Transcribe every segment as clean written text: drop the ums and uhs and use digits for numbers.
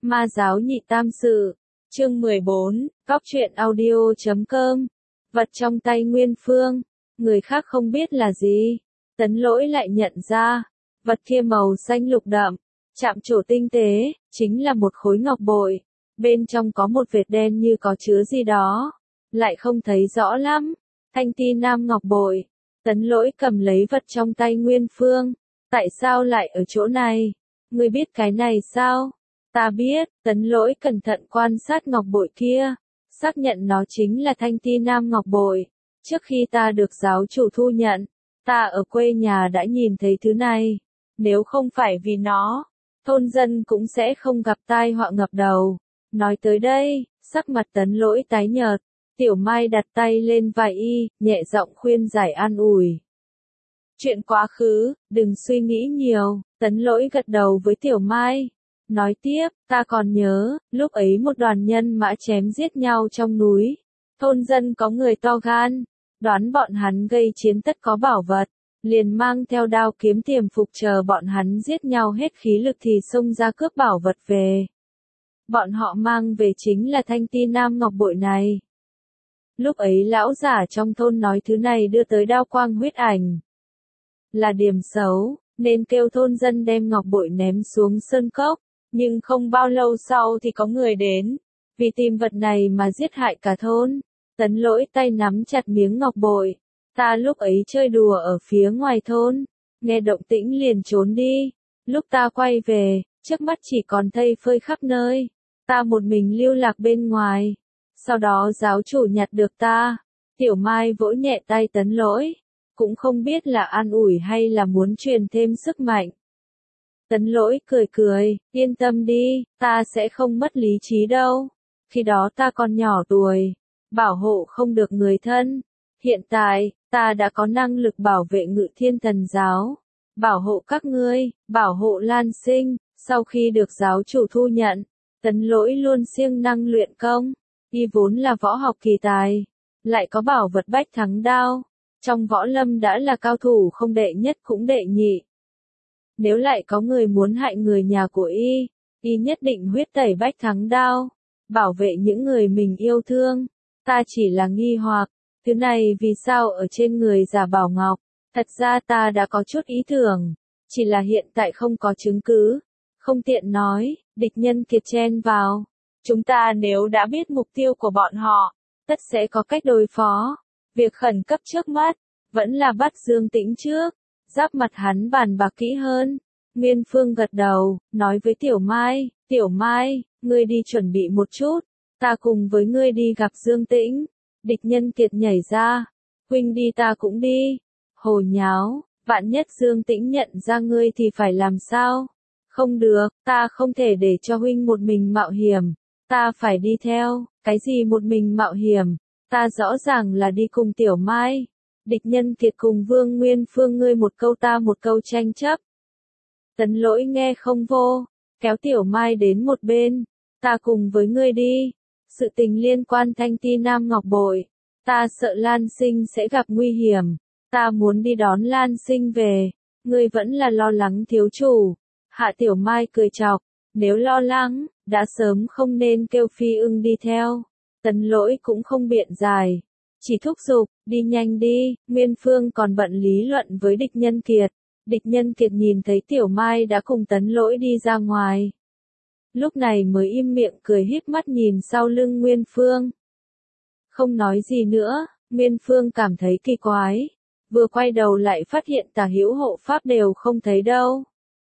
Ma giáo nhị tam sự, chương 14, góc truyện audio.com. Vật trong tay Nguyên Phương, người khác không biết là gì, Tấn Lỗi lại nhận ra, vật kia màu xanh lục đậm, chạm trổ tinh tế, chính là một khối ngọc bội, bên trong có một vệt đen như có chứa gì đó, lại không thấy rõ lắm, thanh ti nam ngọc bội. Tấn Lỗi cầm lấy vật trong tay Nguyên Phương, tại sao lại ở chỗ này? Ngươi biết cái này sao? Ta biết. Tấn Lỗi cẩn thận quan sát ngọc bội kia, xác nhận nó chính là thanh ti nam ngọc bội. Trước khi ta được giáo chủ thu nhận, ta ở quê nhà đã nhìn thấy thứ này. Nếu không phải vì nó, thôn dân cũng sẽ không gặp tai họa ngập đầu. Nói tới đây, sắc mặt Tấn Lỗi tái nhợt, Tiểu Mai đặt tay lên vai y, nhẹ giọng khuyên giải an ủi. Chuyện quá khứ, đừng suy nghĩ nhiều. Tấn Lỗi gật đầu với Tiểu Mai. Nói tiếp, ta còn nhớ, lúc ấy một đoàn nhân mã chém giết nhau trong núi. Thôn dân có người to gan, đoán bọn hắn gây chiến tất có bảo vật, liền mang theo đao kiếm tiềm phục chờ bọn hắn giết nhau hết khí lực thì xông ra cướp bảo vật về. Bọn họ mang về chính là thanh ti nam ngọc bội này. Lúc ấy lão giả trong thôn nói thứ này đưa tới đao quang huyết ảnh. Là điểm xấu, nên kêu thôn dân đem ngọc bội ném xuống sơn cốc. Nhưng không bao lâu sau thì có người đến, vì tìm vật này mà giết hại cả thôn. Tấn Lỗi tay nắm chặt miếng ngọc bội. Ta lúc ấy chơi đùa ở phía ngoài thôn, nghe động tĩnh liền trốn đi. Lúc ta quay về, trước mắt chỉ còn thây phơi khắp nơi. Ta một mình lưu lạc bên ngoài. Sau đó giáo chủ nhặt được ta. Tiểu Mai vỗ nhẹ tay Tấn Lỗi, cũng không biết là an ủi hay là muốn truyền thêm sức mạnh. Tấn Lỗi cười cười, yên tâm đi, ta sẽ không mất lý trí đâu. Khi đó ta còn nhỏ tuổi, bảo hộ không được người thân. Hiện tại, ta đã có năng lực bảo vệ Ngự Thiên Thần giáo, bảo hộ các ngươi, bảo hộ Lan Sinh. Sau khi được giáo chủ thu nhận, Tấn Lỗi luôn siêng năng luyện công. Y vốn là võ học kỳ tài, lại có bảo vật bách thắng đao. Trong võ lâm đã là cao thủ không đệ nhất cũng đệ nhị. Nếu lại có người muốn hại người nhà của y nhất định huyết tẩy bách thắng đao, bảo vệ những người mình yêu thương. Ta chỉ là nghi hoặc, thứ này vì sao ở trên người Giả Bảo Ngọc? Thật ra ta đã có chút ý tưởng, chỉ là hiện tại không có chứng cứ, không tiện nói. Địch nhân kiệt chen vào. Chúng ta nếu đã biết mục tiêu của bọn họ, tất sẽ có cách đối phó. Việc khẩn cấp trước mắt, vẫn là bắt Dương Tĩnh trước. Giáp mặt hắn bàn bạc kỹ hơn. Nguyên Phương gật đầu, nói với Tiểu Mai, Tiểu Mai, ngươi đi chuẩn bị một chút, ta cùng với ngươi đi gặp Dương Tĩnh. Địch nhân kiệt nhảy ra, huynh đi ta cũng đi. Hồ nháo, vạn nhất Dương Tĩnh nhận ra ngươi thì phải làm sao? Không được, ta không thể để cho huynh một mình mạo hiểm, ta phải đi theo. Cái gì một mình mạo hiểm? Ta rõ ràng là đi cùng Tiểu Mai. Địch nhân kiệt cùng Vương Nguyên Phương ngươi một câu ta một câu tranh chấp. Tấn Lỗi nghe không vô, kéo Tiểu Mai đến một bên. Ta cùng với ngươi đi. Sự tình liên quan thanh ti nam ngọc bội. Ta sợ Lan Sinh sẽ gặp nguy hiểm. Ta muốn đi đón Lan Sinh về. Ngươi vẫn là lo lắng thiếu chủ. Hạ Tiểu Mai cười chọc. Nếu lo lắng, đã sớm không nên kêu Phi Ưng đi theo. Tấn Lỗi cũng không biện giải, chỉ thúc giục, đi nhanh đi. Nguyên Phương còn bận lý luận với địch nhân kiệt. Địch nhân kiệt nhìn thấy Tiểu Mai đã cùng Tấn Lỗi đi ra ngoài. Lúc này mới im miệng cười híp mắt nhìn sau lưng Nguyên Phương. Không nói gì nữa, Nguyên Phương cảm thấy kỳ quái. Vừa quay đầu lại phát hiện Tả Hữu hộ pháp đều không thấy đâu.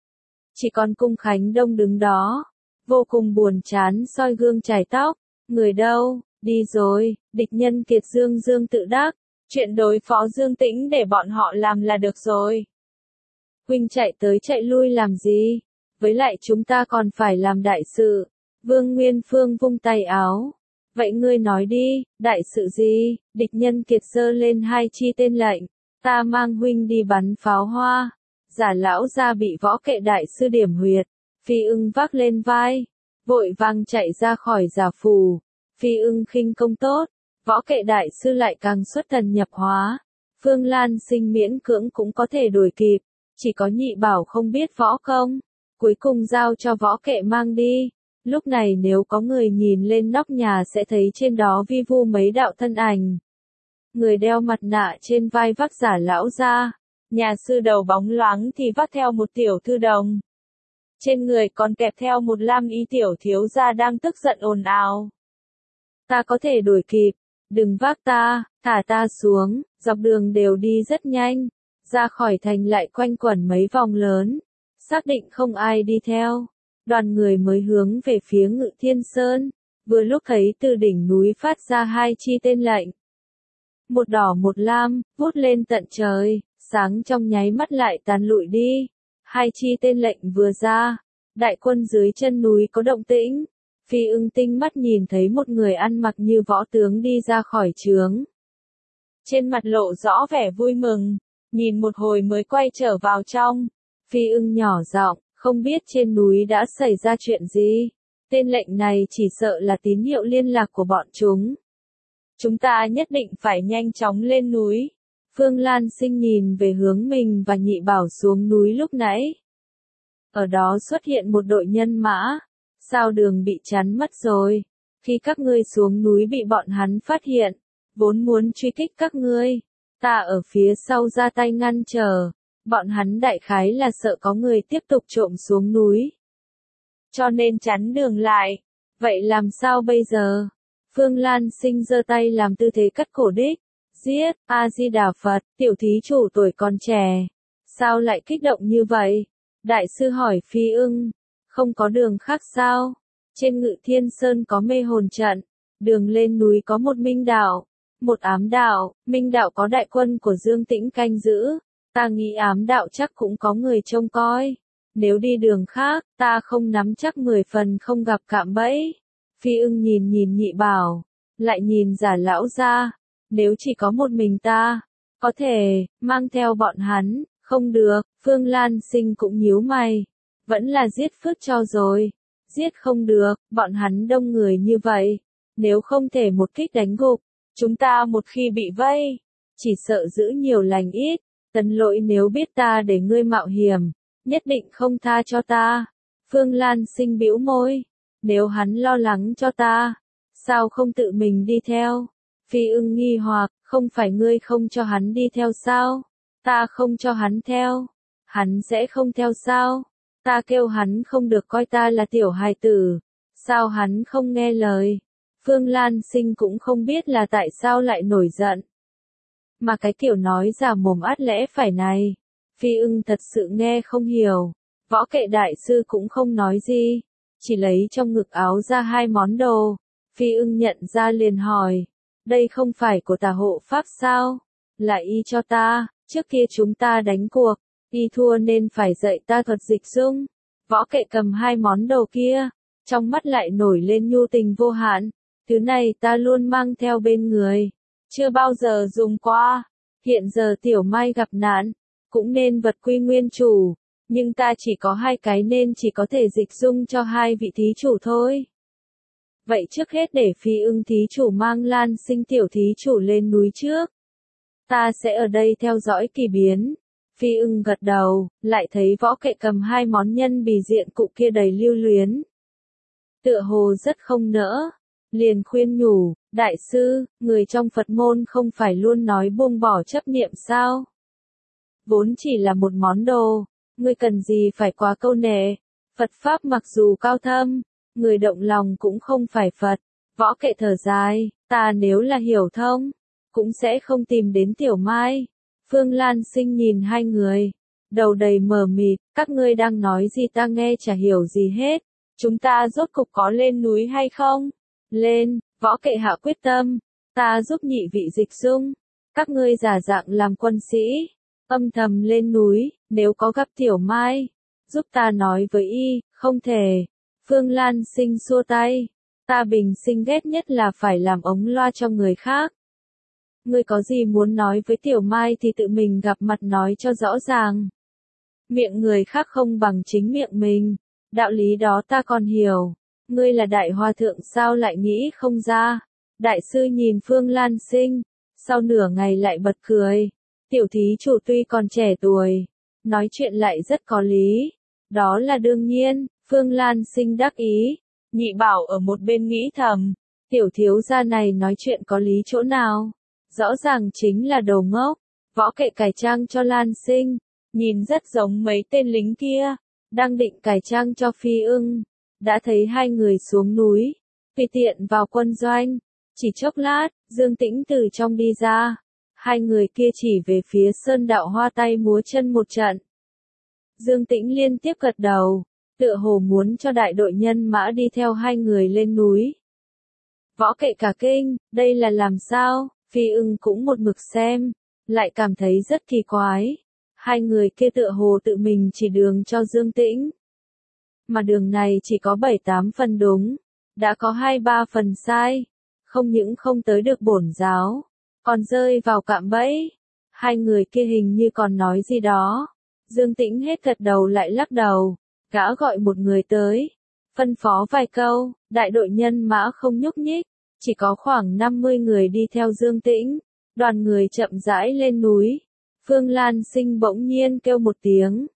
Chỉ còn Cung Khánh Đông đứng đó, vô cùng buồn chán soi gương chải tóc. Người đâu? Đi rồi. Địch nhân kiệt dương dương tự đắc. Chuyện đối phó Dương Tĩnh để bọn họ làm là được rồi. Huynh chạy tới chạy lui làm gì? Với lại chúng ta còn phải làm đại sự. Vương Nguyên Phương vung tay áo. Vậy ngươi nói đi, đại sự gì? Địch nhân kiệt giơ lên hai chi tên lệnh. Ta mang huynh đi bắn pháo hoa. Giả lão gia bị võ kệ đại sư điểm huyệt. Phi Ưng vác lên vai, vội vàng chạy ra khỏi giả phù. Phi Ưng khinh công tốt, võ kệ đại sư lại càng xuất thần nhập hóa. Phương Lan Sinh miễn cưỡng cũng có thể đuổi kịp, chỉ có Nhị Bảo không biết võ công. Cuối cùng giao cho võ kệ mang đi. Lúc này nếu có người nhìn lên nóc nhà sẽ thấy trên đó vi vu mấy đạo thân ảnh. Người đeo mặt nạ trên vai vác giả lão ra, nhà sư đầu bóng loáng thì vác theo một tiểu thư đồng. Trên người còn kẹp theo một lam y tiểu thiếu gia đang tức giận ồn ào. Ta có thể đuổi kịp, đừng vác ta, thả ta xuống, dọc đường đều đi rất nhanh, ra khỏi thành lại quanh quẩn mấy vòng lớn, xác định không ai đi theo. Đoàn người mới hướng về phía Ngự Thiên Sơn, vừa lúc thấy từ đỉnh núi phát ra hai chi tên lệnh. Một đỏ một lam, vút lên tận trời, sáng trong nháy mắt lại tàn lụi đi. Hai chi tên lệnh vừa ra, đại quân dưới chân núi có động tĩnh. Phi Ưng tinh mắt nhìn thấy một người ăn mặc như võ tướng đi ra khỏi trướng. Trên mặt lộ rõ vẻ vui mừng, nhìn một hồi mới quay trở vào trong. Phi Ưng nhỏ giọng, không biết trên núi đã xảy ra chuyện gì. Tên lệnh này chỉ sợ là tín hiệu liên lạc của bọn chúng. Chúng ta nhất định phải nhanh chóng lên núi. Phương Lan Sinh nhìn về hướng mình và Nhị Bảo xuống núi lúc nãy. Ở đó xuất hiện một đội nhân mã. Sao đường bị chắn mất rồi? Khi các ngươi xuống núi bị bọn hắn phát hiện, vốn muốn truy kích các ngươi. Ta ở phía sau ra tay ngăn trở. Bọn hắn đại khái là sợ có người tiếp tục trộm xuống núi. Cho nên chắn đường lại. Vậy làm sao bây giờ? Phương Lan Sinh giơ tay làm tư thế cắt cổ đích. Giết, A-di-đà Phật, tiểu thí chủ tuổi còn trẻ. Sao lại kích động như vậy? Đại sư hỏi Phi Ưng. Không có đường khác sao? Trên Ngự Thiên Sơn có mê hồn trận. Đường lên núi có một minh đạo. Một ám đạo, minh đạo có đại quân của Dương Tĩnh canh giữ. Ta nghĩ ám đạo chắc cũng có người trông coi. Nếu đi đường khác, ta không nắm chắc 10 phần không gặp cạm bẫy. Phi Ưng nhìn Nhị Bảo, lại nhìn Giả lão ra. Nếu chỉ có một mình ta, có thể, mang theo bọn hắn, không được. Phương Lan Sinh cũng nhíu mày. Vẫn là giết phước cho rồi. Giết không được, bọn hắn đông người như vậy. Nếu không thể một kích đánh gục, chúng ta một khi bị vây, chỉ sợ giữ nhiều lành ít. Tấn Lỗi nếu biết ta để ngươi mạo hiểm, nhất định không tha cho ta. Phương Lan Sinh bĩu môi. Nếu hắn lo lắng cho ta, sao không tự mình đi theo? Phi Ưng nghi hoặc, không phải ngươi không cho hắn đi theo sao? Ta không cho hắn theo. Hắn sẽ không theo sao? Ta kêu hắn không được coi ta là tiểu hài tử. Sao hắn không nghe lời? Phương Lan Sinh cũng không biết là tại sao lại nổi giận. Mà cái kiểu nói giả mồm át lẽ phải này. Phi Ưng thật sự nghe không hiểu. Võ Kệ đại sư cũng không nói gì. Chỉ lấy trong ngực áo ra hai món đồ. Phi Ưng nhận ra liền hỏi. Đây không phải của Tà hộ pháp sao? Là y cho ta, trước kia chúng ta đánh cuộc. Y thua nên phải dạy ta thuật dịch dung. Võ Kệ cầm hai món đồ kia. Trong mắt lại nổi lên nhu tình vô hạn. Thứ này ta luôn mang theo bên người. Chưa bao giờ dùng qua. Hiện giờ Tiểu Mai gặp nạn. Cũng nên vật quy nguyên chủ. Nhưng ta chỉ có hai cái nên chỉ có thể dịch dung cho hai vị thí chủ thôi. Vậy trước hết để Phi Ưng thí chủ mang Lan Sinh tiểu thí chủ lên núi trước. Ta sẽ ở đây theo dõi kỳ biến. Phi Ưng gật đầu, lại thấy Võ Kệ cầm hai món nhân bì diện cụ kia đầy lưu luyến. Tựa hồ rất không nỡ. Liền khuyên nhủ, đại sư, người trong Phật môn không phải luôn nói buông bỏ chấp niệm sao? Vốn chỉ là một món đồ. Ngươi cần gì phải quá câu nệ. Phật Pháp mặc dù cao thâm, người động lòng cũng không phải Phật. Võ Kệ thở dài, ta nếu là hiểu thông, cũng sẽ không tìm đến Tiểu Mai. Phương Lan Sinh nhìn hai người, đầu đầy mờ mịt, các ngươi đang nói gì ta nghe chả hiểu gì hết. Chúng ta rốt cục có lên núi hay không? Lên, Võ Kệ hạ quyết tâm, ta giúp nhị vị dịch dung. Các ngươi giả dạng làm quân sĩ, âm thầm lên núi, nếu có gặp Tiểu Mai, giúp ta nói với y, không thể. Phương Lan Sinh xua tay, ta bình sinh ghét nhất là phải làm ống loa cho người khác. Ngươi có gì muốn nói với Tiểu Mai thì tự mình gặp mặt nói cho rõ ràng. Miệng người khác không bằng chính miệng mình, đạo lý đó ta còn hiểu. Ngươi là đại hòa thượng sao lại nghĩ không ra? Đại sư nhìn Phương Lan Sinh, sau nửa ngày lại bật cười. Tiểu thí chủ tuy còn trẻ tuổi, nói chuyện lại rất có lý. Đó là đương nhiên, Phương Lan Sinh đắc ý. Nhị Bảo ở một bên nghĩ thầm, tiểu thiếu gia này nói chuyện có lý chỗ nào? Rõ ràng chính là đồ ngốc, võ kệ cải trang cho Lan Sinh, nhìn rất giống mấy tên lính kia, đang định cải trang cho Phi Ưng, đã thấy hai người xuống núi, tùy tiện vào quân doanh, chỉ chốc lát, Dương Tĩnh từ trong đi ra, hai người kia chỉ về phía Sơn Đạo Hoa tay múa chân một trận. Dương Tĩnh liên tiếp gật đầu, tựa hồ muốn cho đại đội nhân mã đi theo hai người lên núi. Võ kệ cả kinh, đây là làm sao? Phi Ưng cũng một mực xem, lại cảm thấy rất kỳ quái. Hai người kia tựa hồ tự mình chỉ đường cho Dương Tĩnh. Mà đường này chỉ có 7-8 phần đúng, đã có 2-3 phần sai. Không những không tới được bổn giáo, còn rơi vào cạm bẫy. Hai người kia hình như còn nói gì đó. Dương Tĩnh hết gật đầu lại lắc đầu, gã gọi một người tới, phân phó vài câu, đại đội nhân mã không nhúc nhích, chỉ có khoảng 50 người đi theo Dương Tĩnh, đoàn người chậm rãi lên núi. Phương Lan Sinh bỗng nhiên kêu một tiếng,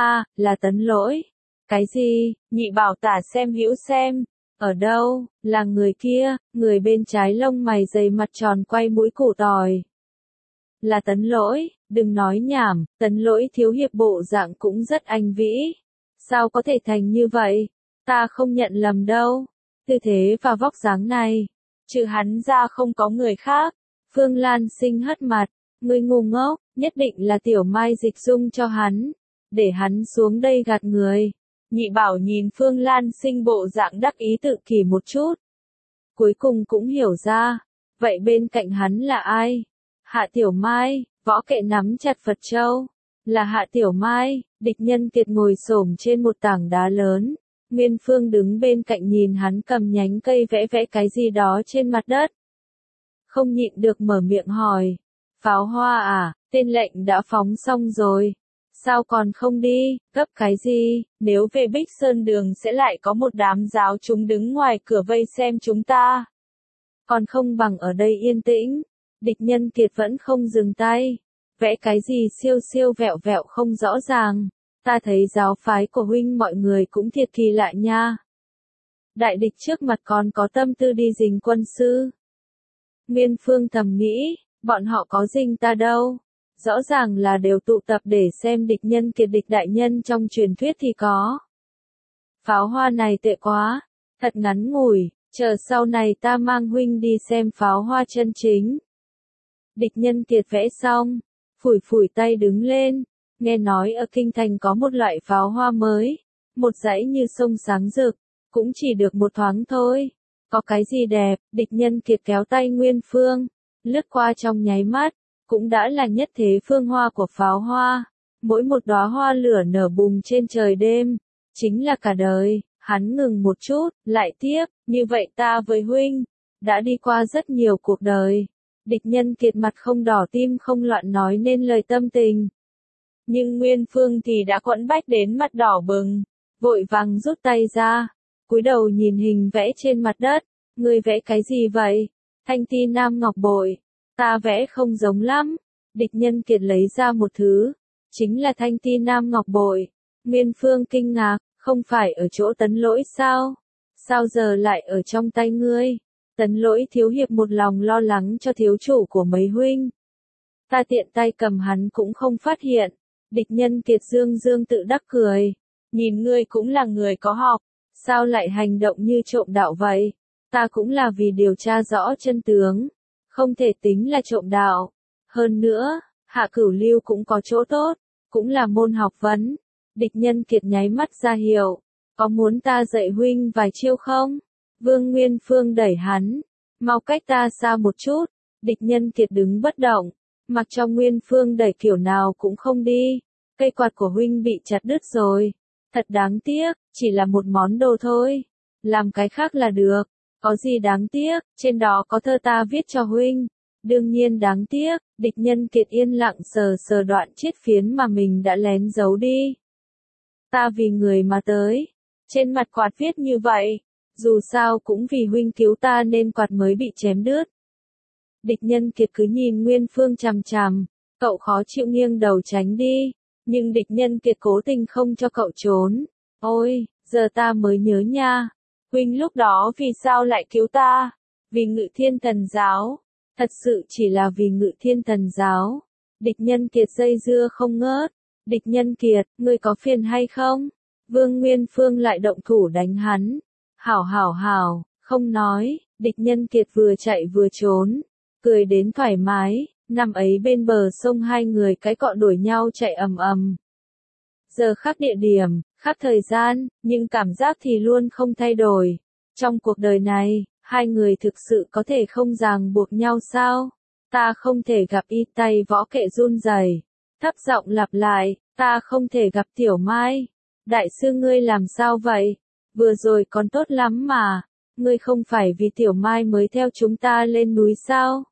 là Tấn Lỗi. Cái gì? Nhị Bảo tả xem hữu xem, ở đâu? Là người kia, người bên trái lông mày dày mặt tròn quay mũi củ tỏi. Là Tấn Lỗi, đừng nói nhảm, Tấn Lỗi thiếu hiệp bộ dạng cũng rất anh vĩ. Sao có thể thành như vậy? Ta không nhận lầm đâu. Tư thế và vóc dáng này, trừ hắn ra không có người khác. Phương Lan Sinh hất mặt, ngươi ngu ngốc, nhất định là Tiểu Mai dịch dung cho hắn, để hắn xuống đây gạt người. Nhị Bảo nhìn Phương Lan Sinh bộ dạng đắc ý tự kỷ một chút. Cuối cùng cũng hiểu ra, vậy bên cạnh hắn là ai? Hạ Tiểu Mai, võ kệ nắm chặt Phật Châu. Là Hạ Tiểu Mai, địch nhân kiệt ngồi xổm trên một tảng đá lớn. Nguyên Phương đứng bên cạnh nhìn hắn cầm nhánh cây vẽ vẽ cái gì đó trên mặt đất. Không nhịn được mở miệng hỏi. Pháo hoa à, tên lệnh đã phóng xong rồi. Sao còn không đi, gấp cái gì, nếu về Bích Sơn Đường sẽ lại có một đám giáo chúng đứng ngoài cửa vây xem chúng ta. Còn không bằng ở đây yên tĩnh, địch nhân kiệt vẫn không dừng tay. Vẽ cái gì siêu siêu vẹo vẹo không rõ ràng, ta thấy giáo phái của huynh mọi người cũng thiệt kỳ lạ nha. Đại địch trước mặt còn có tâm tư đi rình quân sư. Nguyên Phương thầm nghĩ, bọn họ có rình ta đâu. Rõ ràng là đều tụ tập để xem địch nhân kiệt địch đại nhân trong truyền thuyết thì có. Pháo hoa này tệ quá, thật ngắn ngủi, chờ sau này ta mang huynh đi xem pháo hoa chân chính. Địch nhân kiệt vẽ xong, phủi phủi tay đứng lên, nghe nói ở Kinh Thành có một loại pháo hoa mới, một dãy như sông sáng rực, cũng chỉ được một thoáng thôi. Có cái gì đẹp, địch nhân kiệt kéo tay Nguyên Phương, lướt qua trong nháy mắt, cũng đã là nhất thế phương hoa của pháo hoa. Mỗi một đóa hoa lửa nở bùng trên trời đêm, chính là cả đời. Hắn ngừng một chút, lại tiếp, như vậy ta với huynh, đã đi qua rất nhiều cuộc đời. Địch nhân kiệt mặt không đỏ tim không loạn nói nên lời tâm tình. Nhưng Nguyên Phương thì đã quẫn bách đến mặt đỏ bừng, vội vàng rút tay ra, cúi đầu nhìn hình vẽ trên mặt đất. Ngươi vẽ cái gì vậy? Thanh ti nam ngọc bội. Ta vẽ không giống lắm. Địch nhân kiệt lấy ra một thứ, chính là thanh ti nam ngọc bội. Nguyên Phương kinh ngạc, không phải ở chỗ Tấn Lỗi sao? Sao giờ lại ở trong tay ngươi? Tấn Lỗi thiếu hiệp một lòng lo lắng cho thiếu chủ của mấy huynh. Ta tiện tay cầm hắn cũng không phát hiện. Địch nhân kiệt dương dương tự đắc cười. Nhìn ngươi cũng là người có học, sao lại hành động như trộm đạo vậy? Ta cũng là vì điều tra rõ chân tướng, không thể tính là trộm đạo. Hơn nữa, Hạ Cửu Lưu cũng có chỗ tốt, cũng là môn học vấn. Địch nhân kiệt nháy mắt ra hiệu, có muốn ta dạy huynh vài chiêu không? Vương Nguyên Phương đẩy hắn, mau cách ta xa một chút. Địch nhân kiệt đứng bất động, mặc cho Nguyên Phương đẩy kiểu nào cũng không đi. Cây quạt của huynh bị chặt đứt rồi, thật đáng tiếc, chỉ là một món đồ thôi. Làm cái khác là được, có gì đáng tiếc, trên đó có thơ ta viết cho huynh. Đương nhiên đáng tiếc, địch nhân kiệt yên lặng sờ sờ đoạn chiết phiến mà mình đã lén giấu đi. Ta vì người mà tới, trên mặt quạt viết như vậy, dù sao cũng vì huynh cứu ta nên quạt mới bị chém đứt. Địch nhân kiệt cứ nhìn Nguyên Phương chằm chằm, cậu khó chịu nghiêng đầu tránh đi, nhưng địch nhân kiệt cố tình không cho cậu trốn. Ôi, giờ ta mới nhớ nha, huynh lúc đó vì sao lại cứu ta? Vì Ngự Thiên Thần Giáo. Thật sự chỉ là vì Ngự Thiên Thần Giáo. Địch Nhân Kiệt dây dưa không ngớt. Địch Nhân Kiệt, ngươi có phiền hay không? Vương Nguyên Phương lại động thủ đánh hắn. Hảo, không nói, Địch Nhân Kiệt vừa chạy vừa trốn. Cười đến thoải mái, năm ấy bên bờ sông hai người cái cọ đuổi nhau chạy ầm ầm. Giờ khác địa điểm, khác thời gian, nhưng cảm giác thì luôn không thay đổi. Trong cuộc đời này, hai người thực sự có thể không ràng buộc nhau sao? Ta không thể gặp y, tay Võ Kệ run rẩy, thấp giọng lặp lại, ta không thể gặp Tiểu Mai. Đại sư ngươi làm sao vậy? Vừa rồi còn tốt lắm mà, ngươi không phải vì Tiểu Mai mới theo chúng ta lên núi sao?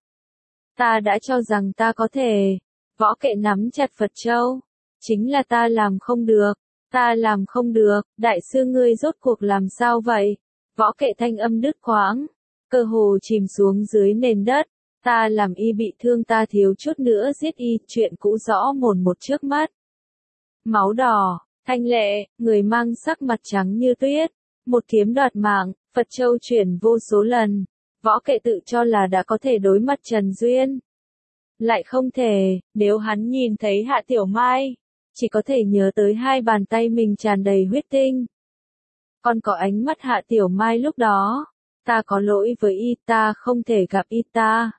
Ta đã cho rằng ta có thể. Võ Kệ nắm chặt Phật châu. Chính là ta làm không được. Ta làm không được, đại sư ngươi rốt cuộc làm sao vậy? Võ Kệ thanh âm đứt quãng, cơ hồ chìm xuống dưới nền đất. Ta làm y bị thương, ta thiếu chút nữa giết y, chuyện cũ rõ mồn một trước mắt. Máu đỏ, Thanh Lệ, người mang sắc mặt trắng như tuyết, một kiếm đoạt mạng, Phật châu chuyển vô số lần. Võ Kệ tự cho là đã có thể đối mặt Trần Duyên. Lại không thể, nếu hắn nhìn thấy Hạ Tiểu Mai, chỉ có thể nhớ tới hai bàn tay mình tràn đầy huyết tinh. Còn có ánh mắt Hạ Tiểu Mai lúc đó, ta có lỗi với y, ta không thể gặp y ta.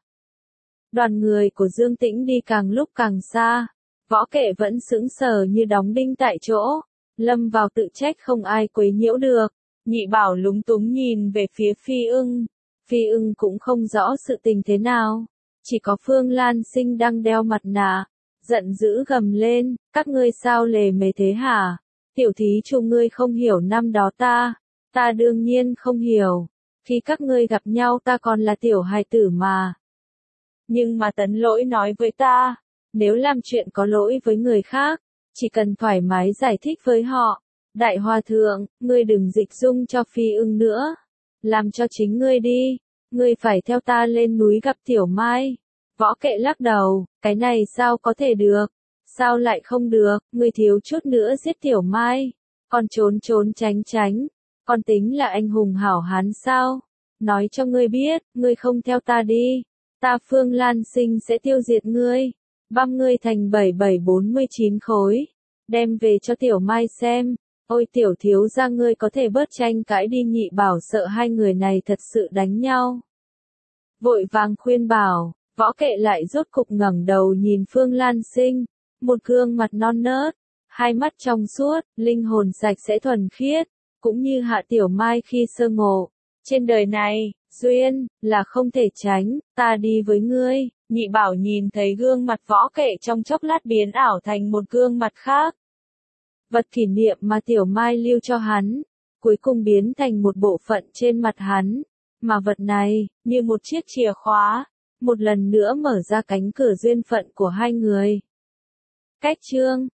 Đoàn người của Dương Tĩnh đi càng lúc càng xa, Võ Kệ vẫn sững sờ như đóng đinh tại chỗ, lâm vào tự trách không ai quấy nhiễu được. Nhị Bảo lúng túng nhìn về phía Phi Ưng. Phi Ưng cũng không rõ sự tình thế nào, chỉ có Phương Lan Sinh đang đeo mặt nạ, giận dữ gầm lên, các ngươi sao lề mề thế hả? Tiểu thí chủ ngươi không hiểu năm đó ta đương nhiên không hiểu, khi các ngươi gặp nhau ta còn là tiểu hài tử mà. Nhưng mà Tấn Lỗi nói với ta, nếu làm chuyện có lỗi với người khác, chỉ cần thoải mái giải thích với họ. Đại Hòa Thượng, ngươi đừng dịch dung cho Phi Ưng nữa, làm cho chính ngươi đi, ngươi phải theo ta lên núi gặp Tiểu Mai. Võ Kệ lắc đầu, cái này sao có thể được, sao lại không được, ngươi thiếu chút nữa giết Tiểu Mai, còn trốn tránh, còn tính là anh hùng hảo hán sao? Nói cho ngươi biết, ngươi không theo ta đi, ta Phương Lan Sinh sẽ tiêu diệt ngươi, băm ngươi thành 7749 khối, đem về cho Tiểu Mai xem. Ôi tiểu thiếu gia, ngươi có thể bớt tranh cãi đi. Nhị Bảo sợ hai người này thật sự đánh nhau, vội vàng khuyên bảo. Võ Kệ lại rốt cục ngẩng đầu nhìn Phương Lan Sinh, một gương mặt non nớt, hai mắt trong suốt, linh hồn sạch sẽ thuần khiết, cũng như Hạ Tiểu Mai khi sơ ngộ. Trên đời này, duyên là không thể tránh, ta đi với ngươi. Nhị Bảo nhìn thấy gương mặt Võ Kệ trong chốc lát biến ảo thành một gương mặt khác. Vật kỷ niệm mà Tiểu Mai lưu cho hắn, cuối cùng biến thành một bộ phận trên mặt hắn, mà vật này, như một chiếc chìa khóa, một lần nữa mở ra cánh cửa duyên phận của hai người. Cách chương